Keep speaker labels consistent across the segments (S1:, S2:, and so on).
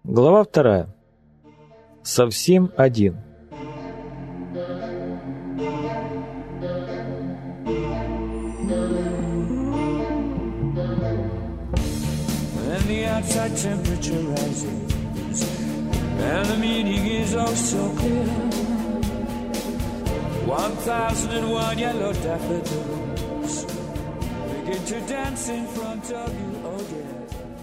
S1: Глава 2. Совсем один.
S2: And the outside temperature rises, and the meaning is oh so clear. 1001 yellow daffodils begin to dance in front of you, oh dear.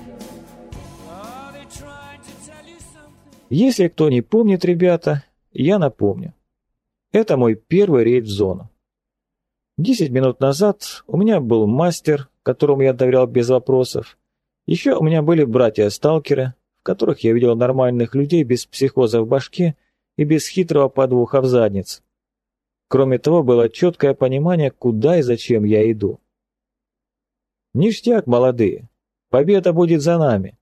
S2: Are they trying to tell you something?
S1: Если кто не помнит, ребята, я напомню. Это мой первый рейд в зону. 10 минут назад у меня был мастер, которому я доверял без вопросов. Еще у меня были братья-сталкеры, в которых я видел нормальных людей без психоза в башке и без хитрого подвоха в заднице. Кроме того, было четкое понимание, куда и зачем я иду. Ништяк, молодые, победа будет за нами.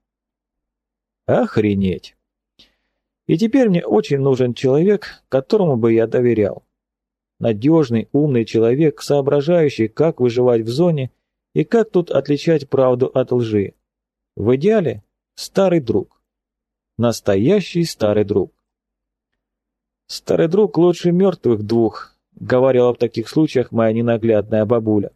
S1: Охренеть! И теперь мне очень нужен человек, которому бы я доверял. Надежный, умный человек, соображающий, как выживать в зоне и как тут отличать правду от лжи. В идеале старый друг. Настоящий старый друг. Старый друг лучше мертвых двух, говорила в таких случаях моя ненаглядная бабуля.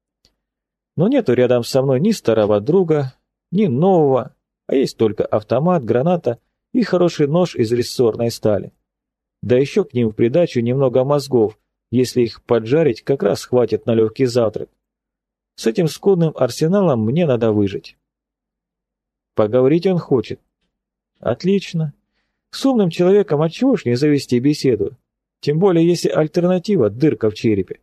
S1: Но нету рядом со мной ни старого друга, ни нового, а есть только автомат, граната и хороший нож из рессорной стали. Да еще к ним в придачу немного мозгов, если их поджарить, как раз хватит на легкий завтрак. С этим скудным арсеналом мне надо выжить. Поговорить он хочет. Отлично. С умным человеком отчего ж не завести беседу? Тем более, если альтернатива — дырка в черепе.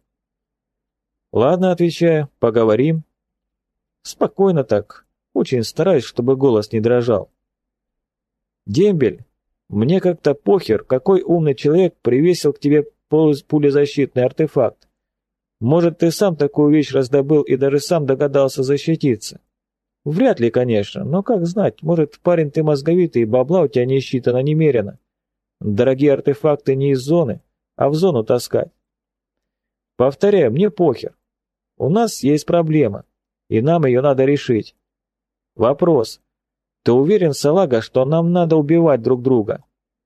S1: Ладно, отвечаю, поговорим. Спокойно так. Очень стараюсь, чтобы голос не дрожал. Дембель, мне как-то похер, какой умный человек привесил к тебе пулезащитный артефакт. Может, ты сам такую вещь раздобыл и даже сам догадался защититься. Вряд ли, конечно, но как знать, может, парень ты мозговитый, и бабла у тебя не считано немерено. Дорогие артефакты не из зоны, а в зону таскать. Повторяю, мне похер. У нас есть проблема, и нам ее надо решить. Вопрос. Ты уверен, салага, что нам надо убивать друг друга?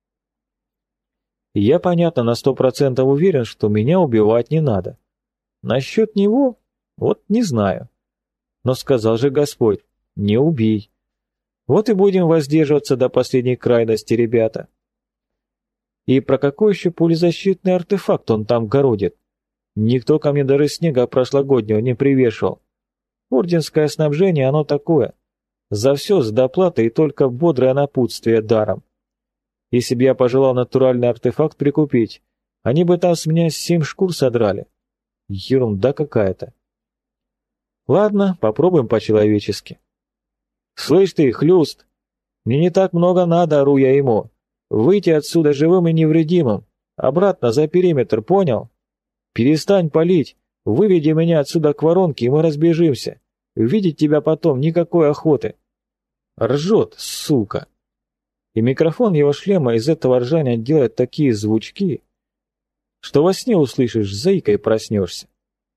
S1: Я, понятно, на 100% уверен, что меня убивать не надо. Насчет него, вот не знаю. Но сказал же Господь, не убей. Вот и будем воздерживаться до последней крайности, ребята. И про какой еще пулезащитный артефакт он там городит? Никто ко мне даже снега прошлогоднего не привешивал. Орденское снабжение, оно такое. За все с доплатой и только бодрое напутствие даром. Если бы я пожелал натуральный артефакт прикупить, они бы там с меня 7 шкур содрали. Ерунда какая-то. Ладно, попробуем по-человечески. Слышь ты, хлюст, мне не так много надо, ору я ему. Выйти отсюда живым и невредимым. Обратно за периметр, понял? Перестань палить, выведи меня отсюда к воронке, и мы разбежимся. Видеть тебя потом никакой охоты. Ржет, сука. И микрофон его шлема из этого ржания делает такие звучки, что во сне услышишь, заикой проснешься.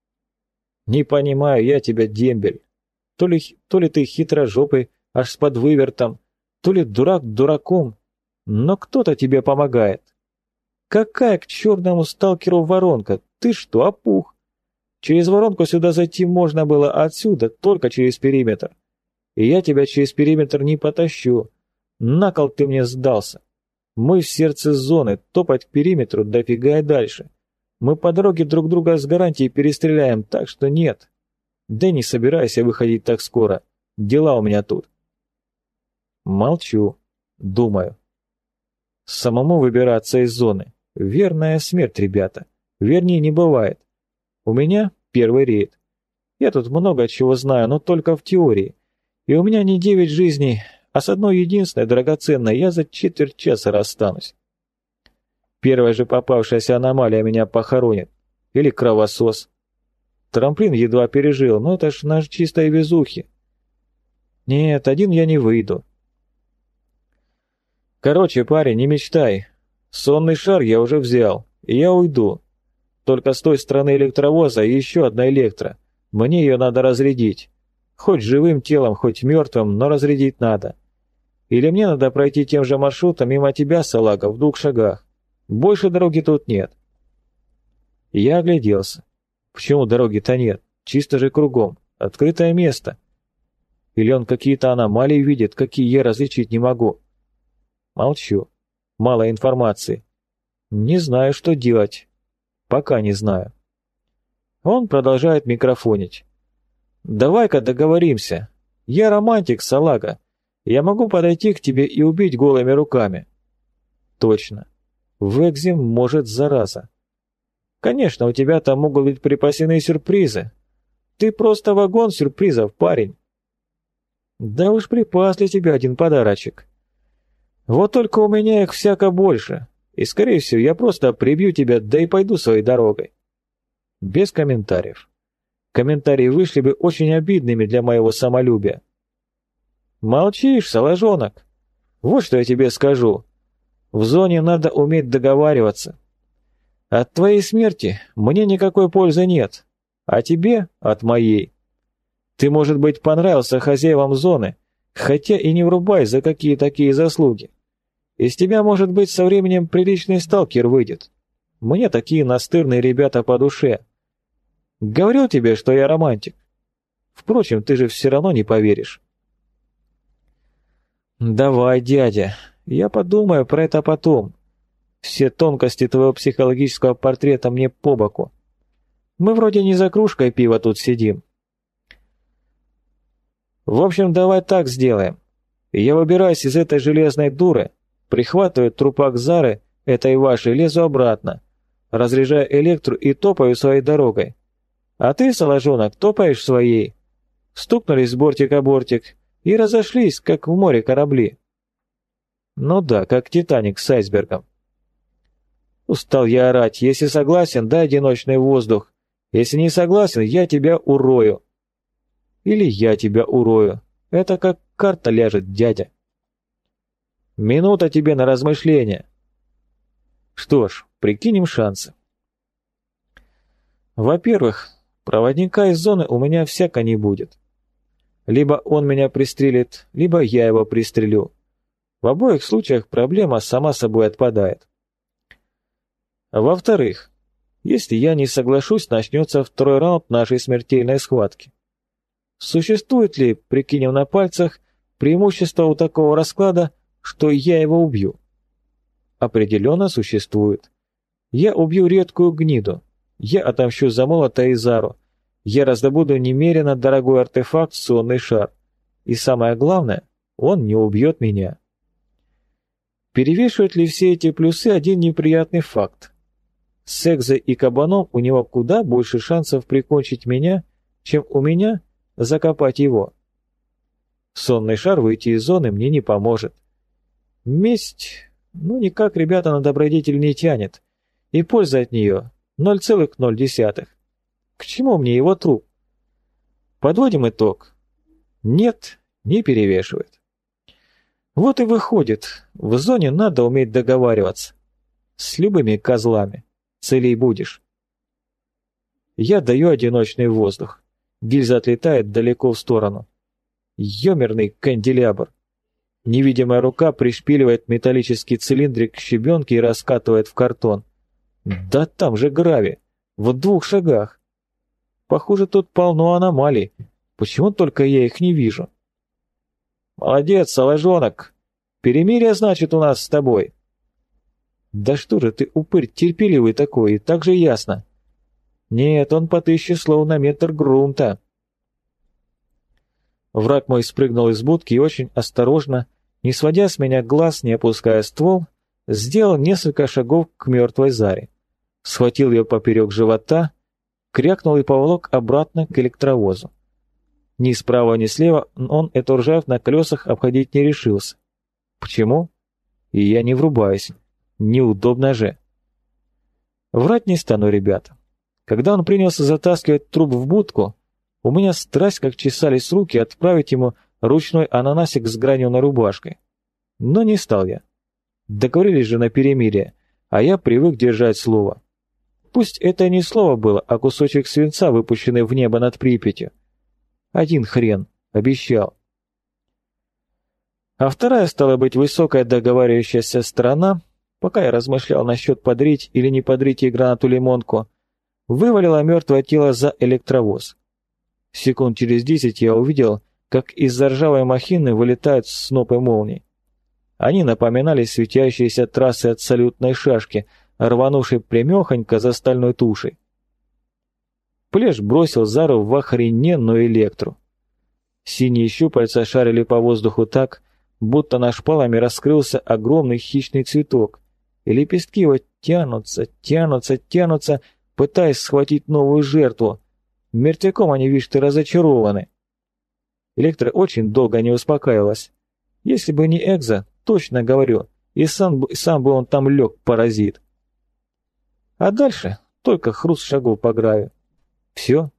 S1: Не понимаю я тебя, дембель. То ли ты хитрожопый, аж с подвывертом, то ли дурак дураком, но кто-то тебе помогает. Какая к черному сталкеру воронка? Ты что, опух? Через воронку сюда зайти можно было, а отсюда только через периметр. И я тебя через периметр не потащу. На кол ты мне сдался. Мы в сердце зоны, топать к периметру дофига и дальше. Мы по дороге друг друга с гарантией перестреляем, так что нет. Да не собирайся выходить так скоро. Дела у меня тут. Молчу. Думаю. Самому выбираться из зоны. Верная смерть, ребята. Вернее, не бывает. У меня первый рейд. Я тут много чего знаю, но только в теории. И у меня не 9 жизней, а с одной единственной драгоценной я за четверть часа расстанусь. Первая же попавшаяся аномалия меня похоронит. Или кровосос. Трамплин едва пережил, но это ж наш чистой везухи. Нет, один я не выйду. Короче, парень, не мечтай. Сонный шар я уже взял, и я уйду. Только с той стороны электровоза еще одна электро. Мне ее надо разрядить. Хоть живым телом, хоть мертвым, но разрядить надо. Или мне надо пройти тем же маршрутом мимо тебя, салага, в 2 шагах? Больше дороги тут нет». Я огляделся. Почему дороги-то нет? Чисто же кругом. Открытое место. Или он какие-то аномалии видит, какие я различить не могу? Молчу. Мало информации. Не знаю, что делать. Пока не знаю. Он продолжает микрофонить. «Давай-ка договоримся. Я романтик, салага. Я могу подойти к тебе и убить голыми руками». Точно. В Экзим может зараза. Конечно, у тебя там могут быть припасены сюрпризы. Ты просто вагон сюрпризов, парень. Да уж припас для тебя один подарочек. Вот только у меня их всяко больше. И, скорее всего, я просто прибью тебя, да и пойду своей дорогой. Без комментариев. Комментарии вышли бы очень обидными для моего самолюбия. Молчишь, соложонок. Вот что я тебе скажу. В зоне надо уметь договариваться. От твоей смерти мне никакой пользы нет, а тебе от моей. Ты, может быть, понравился хозяевам зоны, хотя и не врубай, за какие такие заслуги. Из тебя, может быть, со временем приличный сталкер выйдет. Мне такие настырные ребята по душе. Говорил тебе, что я романтик. Впрочем, ты же все равно не поверишь. Давай, дядя, я подумаю про это потом. Все тонкости твоего психологического портрета мне по боку. Мы вроде не за кружкой пива тут сидим. В общем, давай так сделаем. Я выбираюсь из этой железной дуры, прихватываю трупак Зары, этой вашей, лезу обратно, разряжаю электру и топаю своей дорогой. А ты, соложонок, топаешь своей. Стукнулись бортик о бортик и разошлись, как в море корабли. Ну да, как Титаник с айсбергом. Устал я орать. Если согласен, дай одиночный воздух. Если не согласен, я тебя урою. Или я тебя урою. Это как карта ляжет, дядя. Минута тебе на размышление. Что ж, прикинем шансы. Во-первых, проводника из зоны у меня всяко не будет. Либо он меня пристрелит, либо я его пристрелю. В обоих случаях проблема сама собой отпадает. Во-вторых, если я не соглашусь, начнется 2-й раунд нашей смертельной схватки. Существует ли, прикинем на пальцах, преимущество у такого расклада, что я его убью? Определенно существует. Я убью редкую гниду. Я отомщу за молота и Зару. Я раздобуду немерено дорогой артефакт «Сонный шар». И самое главное, он не убьет меня. Перевешивают ли все эти плюсы один неприятный факт? С Экзой и Кабаном у него куда больше шансов прикончить меня, чем у меня закопать его. Сонный шар выйти из зоны мне не поможет. Месть, никак, ребята, на добродетель не тянет, и польза от нее 0,0. К чему мне его труп? Подводим итог. Нет, не перевешивает. Вот и выходит, в зоне надо уметь договариваться. С любыми козлами. Целей будешь. Я даю одиночный воздух. Гильза отлетает далеко в сторону. Ёмерный канделябр. Невидимая рука пришпиливает металлический цилиндрик к щебенке и раскатывает в картон. Да там же гравий. В 2 шагах. Похоже, тут полно аномалий. Почему только я их не вижу? Молодец, соложонок. Перемирие, значит, у нас с тобой. Да что же ты, упырь, терпеливый такой, и так же ясно. Нет, он по 1000 слов на метр грунта. Враг мой спрыгнул из будки и очень осторожно, не сводя с меня глаз, не опуская ствол, сделал несколько шагов к мертвой Заре. Схватил ее поперек живота, крякнул и поволок обратно к электровозу. Ни справа, ни слева он эту ржавь на колесах обходить не решился. Почему? И я не врубаюсь. Неудобно же. Врать не стану, ребята. Когда он принялся затаскивать труп в будку, у меня страсть как чесались руки отправить ему ручной ананасик с граненой рубашкой. Но не стал я. Договорились же на перемирие, а я привык держать слово. Пусть это не слово было, а кусочек свинца, выпущенный в небо над Припятью. Один хрен, обещал. А вторая, стала быть, высокая договаривающаяся сторона, пока я размышлял насчет подрить или не подрить ей гранату-лимонку, вывалила мертвое тело за электровоз. Секунд через 10 я увидел, как из-за ржавой махины вылетают снопы молний. Они напоминали светящиеся трассы от салютной шашки, рванувшей прямехонько за стальной тушей. Плеш бросил Зару в охрененную электру. Синие щупальца шарили по воздуху так, будто на шпалами раскрылся огромный хищный цветок, и лепестки его тянутся, тянутся, тянутся, пытаясь схватить новую жертву. Мертвяком они, видишь, ты разочарованы. Электра очень долго не успокаивалась. Если бы не Экзо, точно говорю, и сам бы он там лег, паразит. А дальше только хруст шагов по гравию. Все.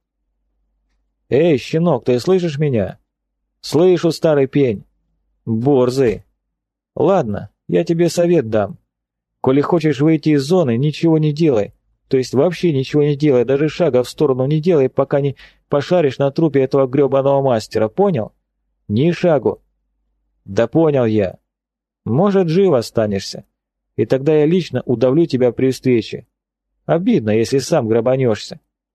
S1: Эй, щенок, ты слышишь меня? Слышу, старый пень. Борзый. Ладно, я тебе совет дам. Коли хочешь выйти из зоны, ничего не делай. То есть вообще ничего не делай, даже шага в сторону не делай, пока не пошаришь на трупе этого гребаного мастера, понял? Ни шагу. Да понял я. Может, жив останешься. И тогда я лично удавлю тебя при встрече. Обидно, если сам грабанешься.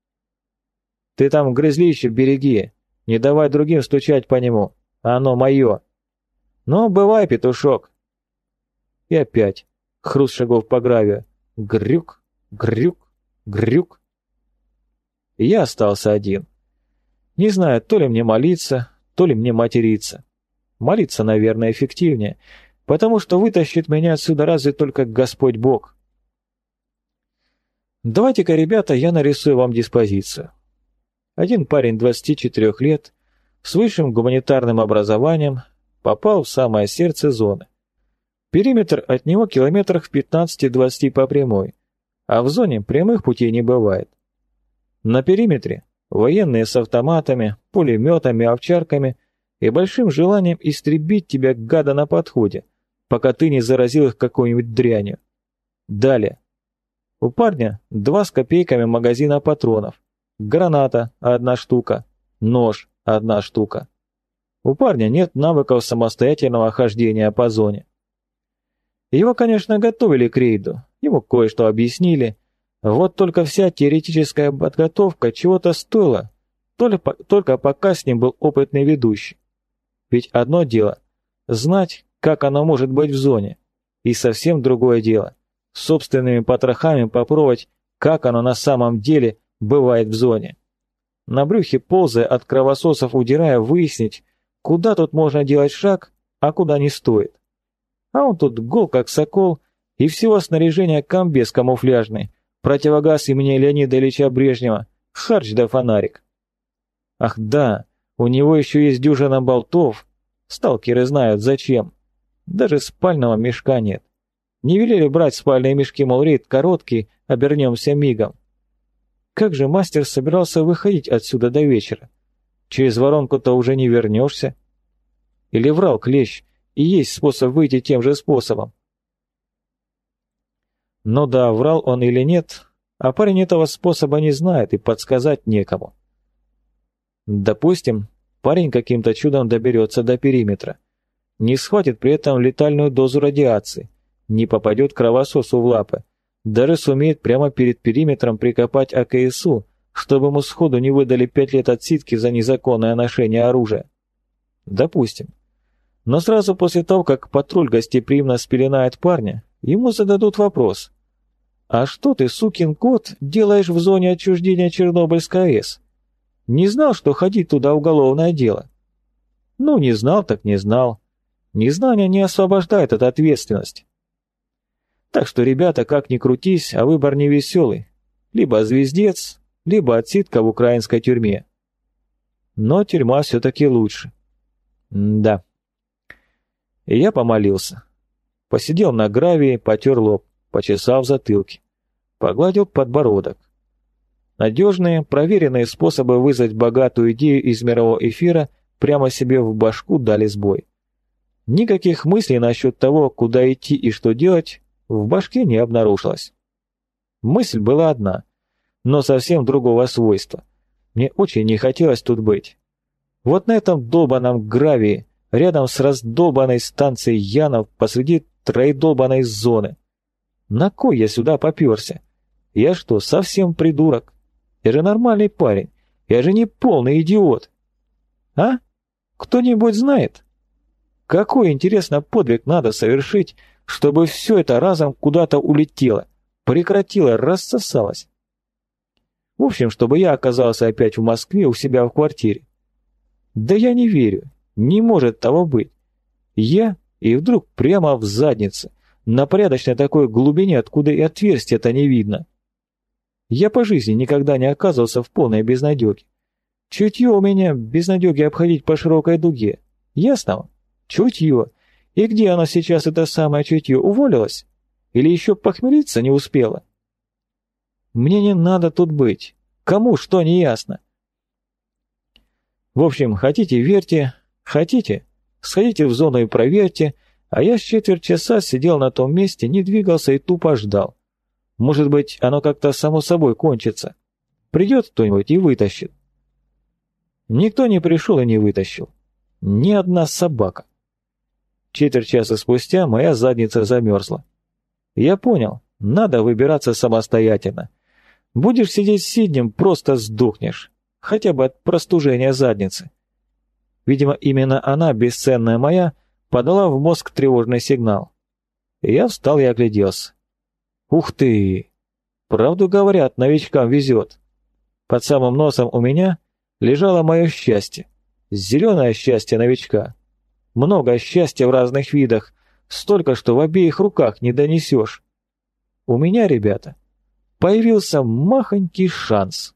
S1: Ты там грызлище береги, не давай другим стучать по нему, оно мое. Ну, бывай, петушок. И опять хруст шагов по гравию. Грюк, грюк, грюк. И я остался один. Не знаю, то ли мне молиться, то ли мне материться. Молиться, наверное, эффективнее, потому что вытащит меня отсюда разве только Господь Бог. Давайте-ка, ребята, я нарисую вам диспозицию. Один парень 24 лет, с высшим гуманитарным образованием, попал в самое сердце зоны. Периметр от него километрах в 15-20 по прямой, а в зоне прямых путей не бывает. На периметре военные с автоматами, пулеметами, овчарками и большим желанием истребить тебя, гада, на подходе, пока ты не заразил их какой-нибудь дрянью. Далее. У парня 2 с копейками магазина патронов, граната – 1 штука, нож – 1 штука. У парня нет навыков самостоятельного хождения по зоне. Его, конечно, готовили к рейду, ему кое-что объяснили, вот только вся теоретическая подготовка чего-то стоила, только пока с ним был опытный ведущий. Ведь одно дело – знать, как оно может быть в зоне, и совсем другое дело – собственными потрохами попробовать, как оно на самом деле бывает в зоне. На брюхе ползая, от кровососов удирая, выяснить, куда тут можно делать шаг, а куда не стоит. А он тут гол как сокол, и всего снаряжения комбез камуфляжный, противогаз имени Леонида Ильича Брежнева, харч да фонарик. Ах да, у него еще есть дюжина болтов, сталкеры знают зачем. Даже спального мешка нет. Не велели брать спальные мешки, мол, рейд короткий, обернемся мигом. Как же мастер собирался выходить отсюда до вечера? Через воронку-то уже не вернешься. Или врал клещ, и есть способ выйти тем же способом? Ну да, врал он или нет, а парень этого способа не знает и подсказать некому. Допустим, парень каким-то чудом доберется до периметра, не схватит при этом летальную дозу радиации, не попадет кровососу в лапы, даже сумеет прямо перед периметром прикопать АКСУ, чтобы ему сходу не выдали 5 лет отсидки за незаконное ношение оружия. Допустим. Но сразу после того, как патруль гостеприимно спеленает парня, ему зададут вопрос. «А что ты, сукин кот, делаешь в зоне отчуждения Чернобыльской АЭС? Не знал, что ходить туда уголовное дело?» Ну, не знал так не знал. Незнание не освобождает от ответственности. Так что, ребята, как ни крутись, а выбор не веселый. Либо звездец, либо отсидка в украинской тюрьме. Но тюрьма все-таки лучше. Да. И я помолился. Посидел на гравии, потер лоб, почесал в затылке, погладил подбородок. Надежные, проверенные способы вызвать богатую идею из мирового эфира прямо себе в башку дали сбой. Никаких мыслей насчет того, куда идти и что делать, в башке не обнаружилось. Мысль была одна, но совсем другого свойства. Мне очень не хотелось тут быть. Вот на этом долбаном гравии, рядом с раздолбанной станцией Янов посреди троедолбанной зоны. На кой я сюда попёрся? Я что, совсем придурок? Я же нормальный парень, я же не полный идиот. А? Кто-нибудь знает? Какой, интересно, подвиг надо совершить, чтобы все это разом куда-то улетело, прекратило, рассосалось? В общем, чтобы я оказался опять в Москве у себя в квартире. Да я не верю, не может того быть. Я и вдруг прямо в заднице, на порядочной такой глубине, откуда и отверстия-то не видно. Я по жизни никогда не оказывался в полной безнадёге. Чутье у меня безнадёги обходить по широкой дуге. Ясно вам? Чутье. И где оно сейчас, это самое чутье, уволилось? Или еще похмелиться не успела? Мне не надо тут быть. Кому что не ясно. В общем, хотите верьте, хотите сходите в зону и проверьте, а я с четверть часа сидел на том месте, не двигался и тупо ждал. Может быть, оно как-то само собой кончится. Придет кто-нибудь и вытащит. Никто не пришел и не вытащил. Ни одна собака. Четверть часа спустя моя задница замерзла. Я понял, надо выбираться самостоятельно. Будешь сидеть сиднем, просто сдохнешь. Хотя бы от простужения задницы. Видимо, именно она, бесценная моя, подала в мозг тревожный сигнал. Я встал и огляделся. Ух ты! Правду говорят, новичкам везет. Под самым носом у меня лежало мое счастье. Зеленое счастье новичка. Много счастья в разных видах, столько, что в обеих руках не донесешь. У меня, ребята, появился махонький шанс.